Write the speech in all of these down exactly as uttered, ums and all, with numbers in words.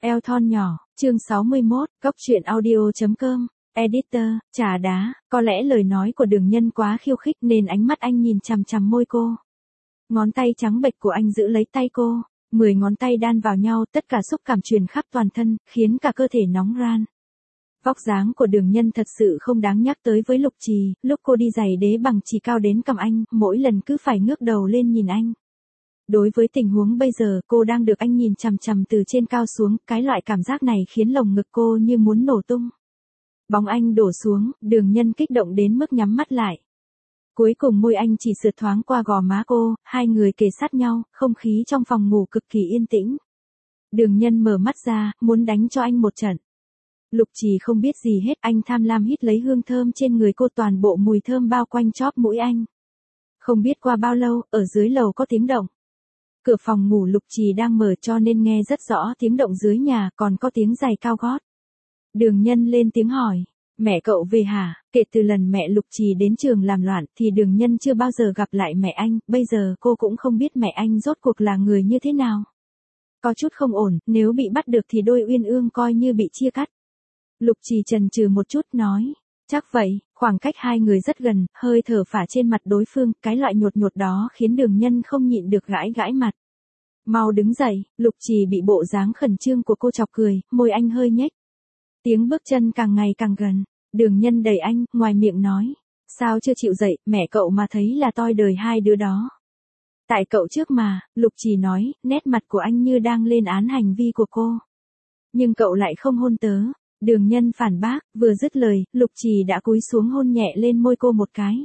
Eo thon nhỏ, chương sáu mươi mốt, cóc truyện audio.com, editor, trà đá, có lẽ lời nói của Đường Nhân quá khiêu khích nên ánh mắt anh nhìn chằm chằm môi cô. Ngón tay trắng bệch của anh giữ lấy tay cô, mười ngón tay đan vào nhau, tất cả xúc cảm truyền khắp toàn thân, khiến cả cơ thể nóng ran. Vóc dáng của Đường Nhân thật sự không đáng nhắc tới với Lục Trì, lúc cô đi giày đế bằng chỉ cao đến cằm anh, mỗi lần cứ phải ngước đầu lên nhìn anh. Đối với tình huống bây giờ, cô đang được anh nhìn chằm chằm từ trên cao xuống, cái loại cảm giác này khiến lồng ngực cô như muốn nổ tung. Bóng anh đổ xuống, Đường Nhân kích động đến mức nhắm mắt lại. Cuối cùng môi anh chỉ sượt thoáng qua gò má cô, hai người kề sát nhau, không khí trong phòng ngủ cực kỳ yên tĩnh. Đường Nhân mở mắt ra, muốn đánh cho anh một trận. Lục Trì không biết gì hết, anh tham lam hít lấy hương thơm trên người cô, toàn bộ mùi thơm bao quanh chóp mũi anh. Không biết qua bao lâu, ở dưới lầu có tiếng động. Cửa phòng ngủ Lục Trì đang mở cho nên nghe rất rõ tiếng động dưới nhà, còn có tiếng giày cao gót. Đường Nhân lên tiếng hỏi, mẹ cậu về hả? Kể từ lần mẹ Lục Trì đến trường làm loạn thì Đường Nhân chưa bao giờ gặp lại mẹ anh, bây giờ cô cũng không biết mẹ anh rốt cuộc là người như thế nào. Có chút không ổn, nếu bị bắt được thì đôi uyên ương coi như bị chia cắt. Lục Trì chần chừ một chút nói, chắc vậy, khoảng cách hai người rất gần, hơi thở phả trên mặt đối phương, cái loại nhột nhột đó khiến Đường Nhân không nhịn được gãi gãi mặt. Mau đứng dậy, Lục Trì bị bộ dáng khẩn trương của cô chọc cười, môi anh hơi nhếch. Tiếng bước chân càng ngày càng gần, Đường Nhân đẩy anh, ngoài miệng nói, sao chưa chịu dậy, mẹ cậu mà thấy là toi đời hai đứa đó. Tại cậu trước mà, Lục Trì nói, nét mặt của anh như đang lên án hành vi của cô. Nhưng cậu lại không hôn tớ. Đường Nhân phản bác, vừa dứt lời, Lục Trì đã cúi xuống hôn nhẹ lên môi cô một cái.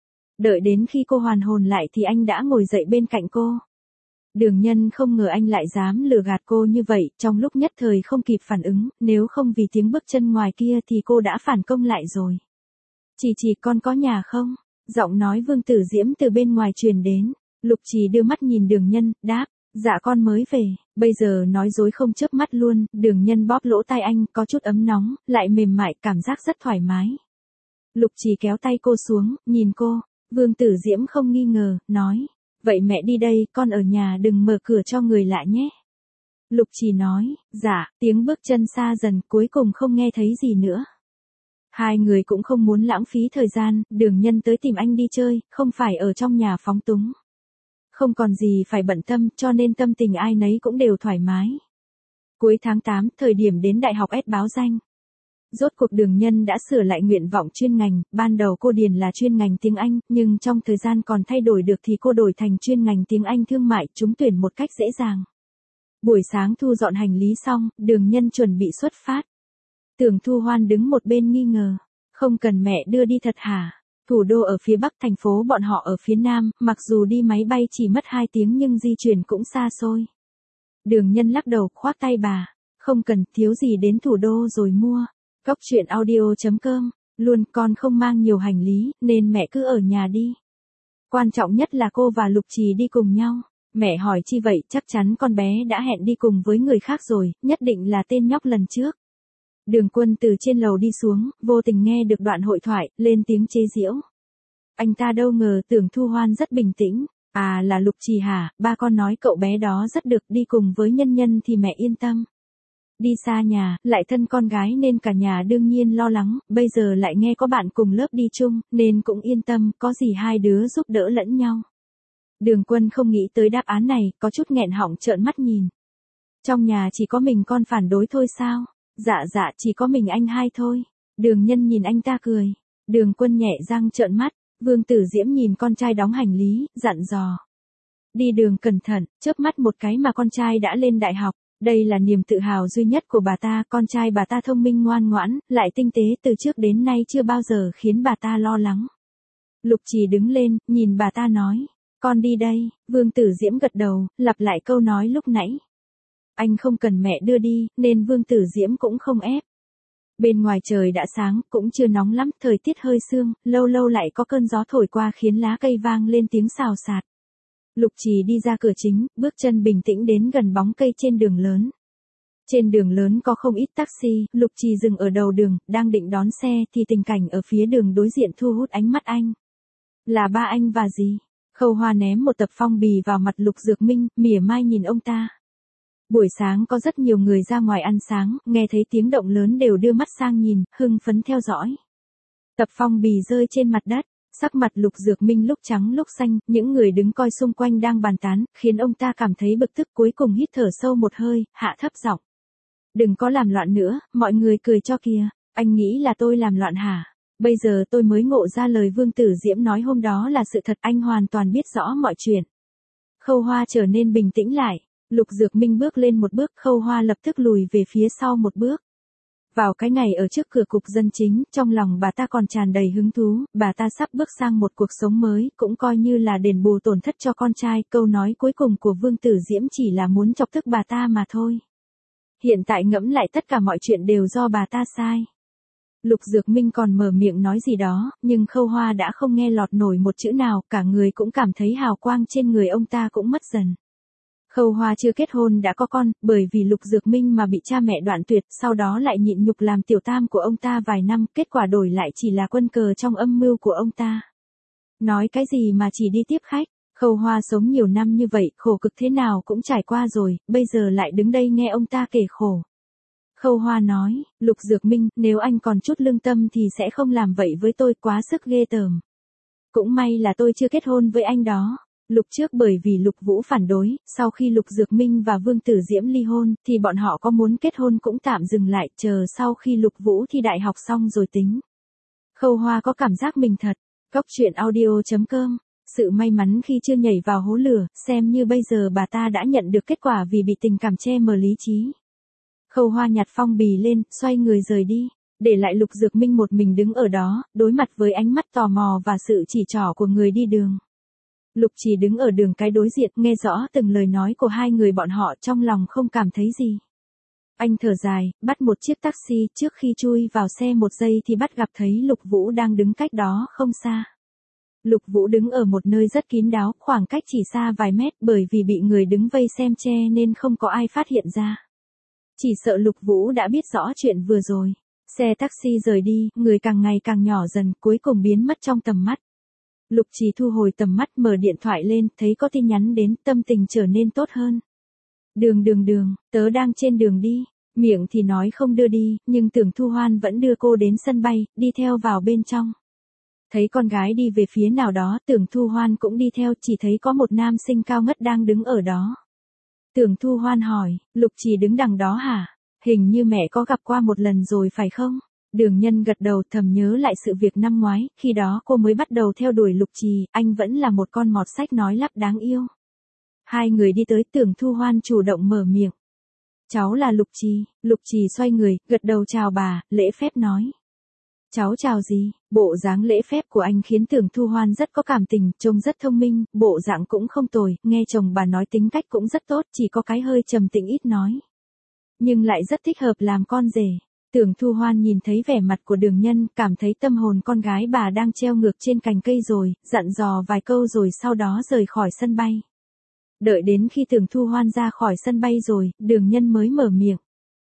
Đợi đến khi cô hoàn hồn lại thì anh đã ngồi dậy bên cạnh cô. Đường Nhân không ngờ anh lại dám lừa gạt cô như vậy, trong lúc nhất thời không kịp phản ứng, nếu không vì tiếng bước chân ngoài kia thì cô đã phản công lại rồi. Chỉ chỉ con có nhà không? Giọng nói Vương Tử Diễm từ bên ngoài truyền đến. Lục Trì đưa mắt nhìn Đường Nhân, đáp, dạ con mới về, bây giờ nói dối không chớp mắt luôn. Đường Nhân bóp lỗ tai anh, có chút ấm nóng, lại mềm mại, cảm giác rất thoải mái. Lục Trì kéo tay cô xuống, nhìn cô, Vương Tử Diễm không nghi ngờ, nói, vậy mẹ đi đây, con ở nhà đừng mở cửa cho người lạ nhé. Lục Trì nói, dạ, tiếng bước chân xa dần, cuối cùng không nghe thấy gì nữa. Hai người cũng không muốn lãng phí thời gian, Đường Nhân tới tìm anh đi chơi, không phải ở trong nhà phóng túng. Không còn gì phải bận tâm, cho nên tâm tình ai nấy cũng đều thoải mái. Cuối tháng tám, thời điểm đến đại học S báo danh. Rốt cuộc Đường Nhân đã sửa lại nguyện vọng chuyên ngành, ban đầu cô điền là chuyên ngành tiếng Anh, nhưng trong thời gian còn thay đổi được thì cô đổi thành chuyên ngành tiếng Anh thương mại, trúng tuyển một cách dễ dàng. Buổi sáng thu dọn hành lý xong, Đường Nhân chuẩn bị xuất phát. Tưởng Thu Hoan đứng một bên nghi ngờ, không cần mẹ đưa đi thật hả? Thủ đô ở phía bắc, thành phố bọn họ ở phía nam, mặc dù đi máy bay chỉ mất hai tiếng nhưng di chuyển cũng xa xôi. Đường Nhân lắc đầu, khoác tay bà, không cần, thiếu gì đến thủ đô rồi mua. Cóc truyện audio.com, luôn, con không mang nhiều hành lý, nên mẹ cứ ở nhà đi. Quan trọng nhất là cô và Lục Trì đi cùng nhau. Mẹ hỏi chi vậy, chắc chắn con bé đã hẹn đi cùng với người khác rồi, nhất định là tên nhóc lần trước. Đường Quân từ trên lầu đi xuống, vô tình nghe được đoạn hội thoại, lên tiếng chế giễu. Anh ta đâu ngờ Tưởng Thu Hoan rất bình tĩnh, à là Lục Trì hả, ba con nói cậu bé đó rất được, đi cùng với Nhân Nhân thì mẹ yên tâm. Đi xa nhà, lại thân con gái nên cả nhà đương nhiên lo lắng, bây giờ lại nghe có bạn cùng lớp đi chung, nên cũng yên tâm, có gì hai đứa giúp đỡ lẫn nhau. Đường Quân không nghĩ tới đáp án này, có chút nghẹn họng trợn mắt nhìn. Trong nhà chỉ có mình con phản đối thôi sao? Dạ dạ, chỉ có mình anh hai thôi. Đường Nhân nhìn anh ta cười. Đường Quân nhẹ răng trợn mắt. Vương Tử Diễm nhìn con trai đóng hành lý, dặn dò. Đi đường cẩn thận, chớp mắt một cái mà con trai đã lên đại học. Đây là niềm tự hào duy nhất của bà ta, con trai bà ta thông minh ngoan ngoãn, lại tinh tế, từ trước đến nay chưa bao giờ khiến bà ta lo lắng. Lục Trì đứng lên, nhìn bà ta nói, con đi đây. Vương Tử Diễm gật đầu, lặp lại câu nói lúc nãy. Anh không cần mẹ đưa đi, nên Vương Tử Diễm cũng không ép. Bên ngoài trời đã sáng, cũng chưa nóng lắm, thời tiết hơi sương, lâu lâu lại có cơn gió thổi qua khiến lá cây vang lên tiếng xào xạc. Lục Trì đi ra cửa chính, bước chân bình tĩnh đến gần bóng cây trên đường lớn. Trên đường lớn có không ít taxi, Lục Trì dừng ở đầu đường, đang định đón xe thì tình cảnh ở phía đường đối diện thu hút ánh mắt anh. Là ba anh và gì? Khâu Hoa ném một tập phong bì vào mặt Lục Dược Minh, mỉa mai nhìn ông ta. Buổi sáng có rất nhiều người ra ngoài ăn sáng, nghe thấy tiếng động lớn đều đưa mắt sang nhìn, hưng phấn theo dõi. Tập phong bì rơi trên mặt đất, sắc mặt Lục Dược Minh lúc trắng lúc xanh, những người đứng coi xung quanh đang bàn tán, khiến ông ta cảm thấy bực tức, cuối cùng hít thở sâu một hơi, hạ thấp giọng. Đừng có làm loạn nữa, mọi người cười cho kìa, anh nghĩ là tôi làm loạn hả? Bây giờ tôi mới ngộ ra lời Vương Tử Diễm nói hôm đó là sự thật, anh hoàn toàn biết rõ mọi chuyện. Khâu Hoa trở nên bình tĩnh lại, Lục Dược Minh bước lên một bước, Khâu Hoa lập tức lùi về phía sau một bước. Vào cái ngày ở trước cửa cục dân chính, trong lòng bà ta còn tràn đầy hứng thú, bà ta sắp bước sang một cuộc sống mới, cũng coi như là đền bù tổn thất cho con trai, câu nói cuối cùng của Vương Tử Diễm chỉ là muốn chọc tức bà ta mà thôi. Hiện tại ngẫm lại tất cả mọi chuyện đều do bà ta sai. Lục Dược Minh còn mở miệng nói gì đó, nhưng Khâu Hoa đã không nghe lọt nổi một chữ nào, cả người cũng cảm thấy hào quang trên người ông ta cũng mất dần. Khâu Hoa chưa kết hôn đã có con, bởi vì Lục Dược Minh mà bị cha mẹ đoạn tuyệt, sau đó lại nhịn nhục làm tiểu tam của ông ta vài năm, kết quả đổi lại chỉ là quân cờ trong âm mưu của ông ta. Nói cái gì mà chỉ đi tiếp khách, Khâu Hoa sống nhiều năm như vậy, khổ cực thế nào cũng trải qua rồi, bây giờ lại đứng đây nghe ông ta kể khổ. Khâu Hoa nói, Lục Dược Minh, nếu anh còn chút lương tâm thì sẽ không làm vậy với tôi, quá sức ghê tởm. Cũng may là tôi chưa kết hôn với anh đó. Lục trước bởi vì Lục Vũ phản đối, sau khi Lục Dược Minh và Vương Tử Diễm ly hôn, thì bọn họ có muốn kết hôn cũng tạm dừng lại, chờ sau khi Lục Vũ thi đại học xong rồi tính. Khâu Hoa có cảm giác mình thật. Cóc truyện audio chấm com. Sự may mắn khi chưa nhảy vào hố lửa, xem như bây giờ bà ta đã nhận được kết quả vì bị tình cảm che mờ lý trí. Khâu Hoa nhặt phong bì lên, xoay người rời đi, để lại Lục Dược Minh một mình đứng ở đó, đối mặt với ánh mắt tò mò và sự chỉ trỏ của người đi đường. Lục Trì đứng ở đường cái đối diện, nghe rõ từng lời nói của hai người bọn họ, trong lòng không cảm thấy gì. Anh thở dài, bắt một chiếc taxi, trước khi chui vào xe một giây thì bắt gặp thấy Lục Vũ đang đứng cách đó không xa. Lục Vũ đứng ở một nơi rất kín đáo, khoảng cách chỉ xa vài mét, bởi vì bị người đứng vây xem che nên không có ai phát hiện ra. Chỉ sợ Lục Vũ đã biết rõ chuyện vừa rồi. Xe taxi rời đi, người càng ngày càng nhỏ dần, cuối cùng biến mất trong tầm mắt. Lục Trì thu hồi tầm mắt, mở điện thoại lên, thấy có tin nhắn đến, tâm tình trở nên tốt hơn. Đường đường đường, tớ đang trên đường đi, miệng thì nói không đưa đi, nhưng Tưởng Thu Hoan vẫn đưa cô đến sân bay, đi theo vào bên trong. Thấy con gái đi về phía nào đó, Tưởng Thu Hoan cũng đi theo, chỉ thấy có một nam sinh cao ngất đang đứng ở đó. Tưởng Thu Hoan hỏi, Lục Trì đứng đằng đó hả? Hình như mẹ có gặp qua một lần rồi phải không? Đường Nhân gật đầu, thầm nhớ lại sự việc năm ngoái, khi đó cô mới bắt đầu theo đuổi Lục Trì, anh vẫn là một con mọt sách nói lắp đáng yêu. Hai người đi tới, Tưởng Thu Hoan chủ động mở miệng. Cháu là Lục Trì. Lục Trì xoay người, gật đầu chào bà, lễ phép nói. Cháu chào gì? Bộ dáng lễ phép của anh khiến Tưởng Thu Hoan rất có cảm tình, trông rất thông minh, bộ dạng cũng không tồi, nghe chồng bà nói tính cách cũng rất tốt, chỉ có cái hơi trầm tĩnh ít nói. Nhưng lại rất thích hợp làm con rể. Tưởng Thu Hoan nhìn thấy vẻ mặt của Đường Nhân, cảm thấy tâm hồn con gái bà đang treo ngược trên cành cây rồi, dặn dò vài câu rồi sau đó rời khỏi sân bay. Đợi đến khi Tưởng Thu Hoan ra khỏi sân bay rồi, Đường Nhân mới mở miệng.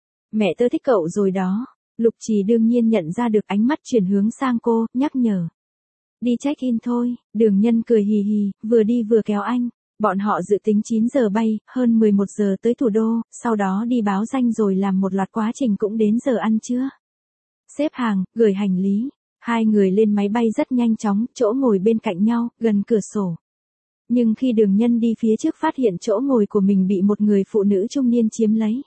Mẹ tớ thích cậu rồi đó. Lục Trì đương nhiên nhận ra được, ánh mắt chuyển hướng sang cô, nhắc nhở. Đi check-in thôi. Đường Nhân cười hì hì, vừa đi vừa kéo anh. Bọn họ dự tính chín giờ bay, hơn mười một giờ tới thủ đô, sau đó đi báo danh rồi làm một loạt quá trình cũng đến giờ ăn trưa. Xếp hàng, gửi hành lý. Hai người lên máy bay rất nhanh chóng, chỗ ngồi bên cạnh nhau, gần cửa sổ. Nhưng khi Đường Nhân đi phía trước phát hiện chỗ ngồi của mình bị một người phụ nữ trung niên chiếm lấy.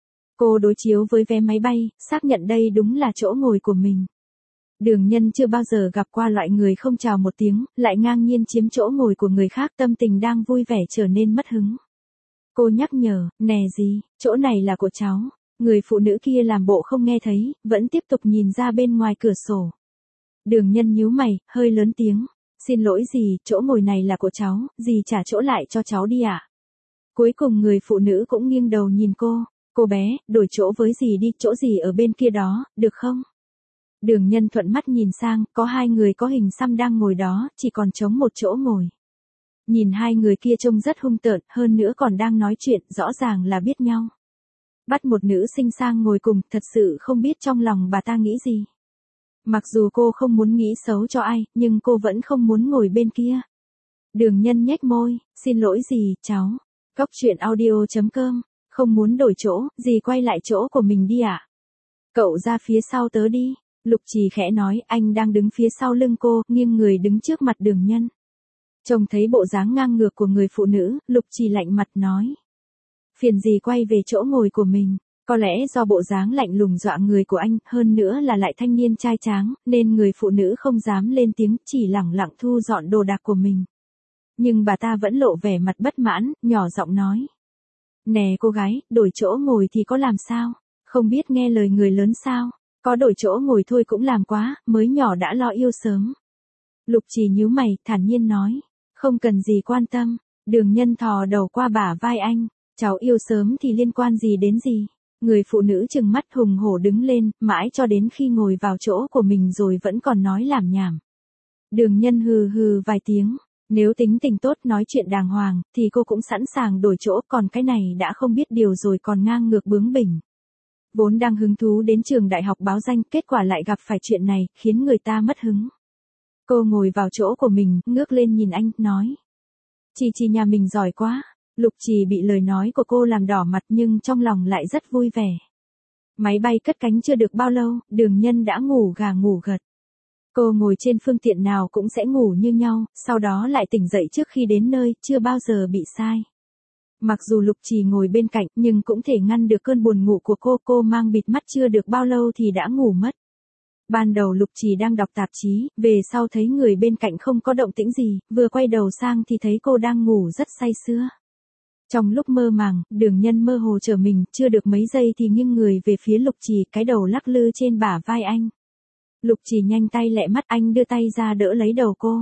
Cô đối chiếu với vé máy bay, xác nhận đây đúng là chỗ ngồi của mình. Đường Nhân chưa bao giờ gặp qua loại người không chào một tiếng, lại ngang nhiên chiếm chỗ ngồi của người khác, tâm tình đang vui vẻ trở nên mất hứng. Cô nhắc nhở, nè gì, chỗ này là của cháu. Người phụ nữ kia làm bộ không nghe thấy, vẫn tiếp tục nhìn ra bên ngoài cửa sổ. Đường Nhân nhíu mày, hơi lớn tiếng. Xin lỗi dì, chỗ ngồi này là của cháu, dì trả chỗ lại cho cháu đi ạ. À? Cuối cùng người phụ nữ cũng nghiêng đầu nhìn cô. Cô bé, đổi chỗ với dì đi, chỗ dì ở bên kia đó, được không? Đường Nhân thuận mắt nhìn sang, có hai người có hình xăm đang ngồi đó, chỉ còn trống một chỗ ngồi. Nhìn hai người kia trông rất hung tợn, hơn nữa còn đang nói chuyện, rõ ràng là biết nhau. Bắt một nữ sinh sang ngồi cùng, thật sự không biết trong lòng bà ta nghĩ gì. Mặc dù cô không muốn nghĩ xấu cho ai, nhưng cô vẫn không muốn ngồi bên kia. Đường Nhân nhếch môi, xin lỗi dì, cháu. Cóc truyện audio chấm com Không muốn đổi chỗ, dì quay lại chỗ của mình đi ạ. À? Cậu ra phía sau tớ đi. Lục Trì khẽ nói, anh đang đứng phía sau lưng cô, nghiêng người đứng trước mặt Đường Nhân. Trông thấy bộ dáng ngang ngược của người phụ nữ, Lục Trì lạnh mặt nói. Phiền gì quay về chỗ ngồi của mình. Có lẽ do bộ dáng lạnh lùng dọa người của anh, hơn nữa là lại thanh niên trai tráng, nên người phụ nữ không dám lên tiếng, chỉ lẳng lặng thu dọn đồ đạc của mình. Nhưng bà ta vẫn lộ vẻ mặt bất mãn, nhỏ giọng nói. Nè cô gái, đổi chỗ ngồi thì có làm sao? Không biết nghe lời người lớn sao? Có đổi chỗ ngồi thôi cũng làm quá, mới nhỏ đã lo yêu sớm. Lục Trì nhíu mày, thản nhiên nói. Không cần gì quan tâm. Đường Nhân thò đầu qua bả vai anh. Cháu yêu sớm thì liên quan gì đến gì? Người phụ nữ trừng mắt hùng hổ đứng lên, mãi cho đến khi ngồi vào chỗ của mình rồi vẫn còn nói lảm nhảm. Đường Nhân hừ hừ vài tiếng. Nếu tính tình tốt nói chuyện đàng hoàng, thì cô cũng sẵn sàng đổi chỗ, còn cái này đã không biết điều rồi còn ngang ngược bướng bỉnh. Vốn đang hứng thú đến trường đại học báo danh, kết quả lại gặp phải chuyện này, khiến người ta mất hứng. Cô ngồi vào chỗ của mình, ngước lên nhìn anh, nói. Chị chị nhà mình giỏi quá. Lục Trì bị lời nói của cô làm đỏ mặt nhưng trong lòng lại rất vui vẻ. Máy bay cất cánh chưa được bao lâu, Đường Nhân đã ngủ gà ngủ gật. Cô ngồi trên phương tiện nào cũng sẽ ngủ như nhau, sau đó lại tỉnh dậy trước khi đến nơi, chưa bao giờ bị sai. Mặc dù Lục Trì ngồi bên cạnh nhưng cũng thể ngăn được cơn buồn ngủ của cô, cô mang bịt mắt chưa được bao lâu thì đã ngủ mất. Ban đầu Lục Trì đang đọc tạp chí, về sau thấy người bên cạnh không có động tĩnh gì, vừa quay đầu sang thì thấy cô đang ngủ rất say sưa. Trong lúc mơ màng, Đường Nhân mơ hồ trở mình, chưa được mấy giây thì nghiêng người về phía Lục Trì, cái đầu lắc lư trên bả vai anh. Lục Trì nhanh tay lẹ mắt, anh đưa tay ra đỡ lấy đầu cô.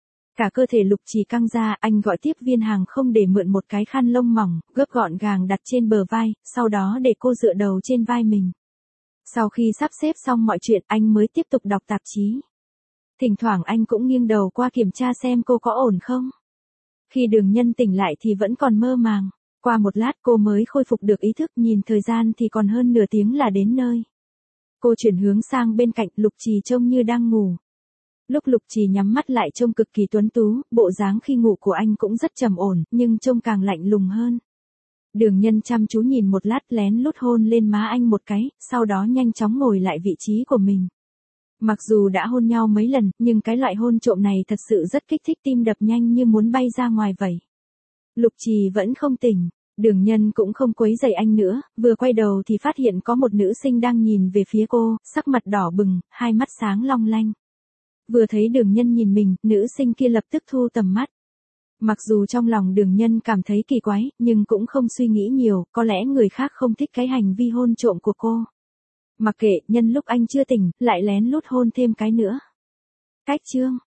Cả cơ thể Lục Trì căng ra, anh gọi tiếp viên hàng không để mượn một cái khăn lông mỏng, gấp gọn gàng đặt trên bờ vai, sau đó để cô dựa đầu trên vai mình. Sau khi sắp xếp xong mọi chuyện, anh mới tiếp tục đọc tạp chí. Thỉnh thoảng anh cũng nghiêng đầu qua kiểm tra xem cô có ổn không. Khi Đường Nhân tỉnh lại thì vẫn còn mơ màng. Qua một lát cô mới khôi phục được ý thức, nhìn thời gian thì còn hơn nửa tiếng là đến nơi. Cô chuyển hướng sang bên cạnh, Lục Trì trông như đang ngủ. Lúc Lục Trì nhắm mắt lại trông cực kỳ tuấn tú, bộ dáng khi ngủ của anh cũng rất trầm ổn, nhưng trông càng lạnh lùng hơn. Đường Nhân chăm chú nhìn một lát, lén lút hôn lên má anh một cái, sau đó nhanh chóng ngồi lại vị trí của mình. Mặc dù đã hôn nhau mấy lần, nhưng cái loại hôn trộm này thật sự rất kích thích, tim đập nhanh như muốn bay ra ngoài vậy. Lục Trì vẫn không tỉnh, Đường Nhân cũng không quấy rầy anh nữa, vừa quay đầu thì phát hiện có một nữ sinh đang nhìn về phía cô, sắc mặt đỏ bừng, hai mắt sáng long lanh. Vừa thấy Đường Nhân nhìn mình, nữ sinh kia lập tức thu tầm mắt. Mặc dù trong lòng Đường Nhân cảm thấy kỳ quái, nhưng cũng không suy nghĩ nhiều, có lẽ người khác không thích cái hành vi hôn trộm của cô. Mặc kệ, nhân lúc anh chưa tỉnh, lại lén lút hôn thêm cái nữa. Cách chương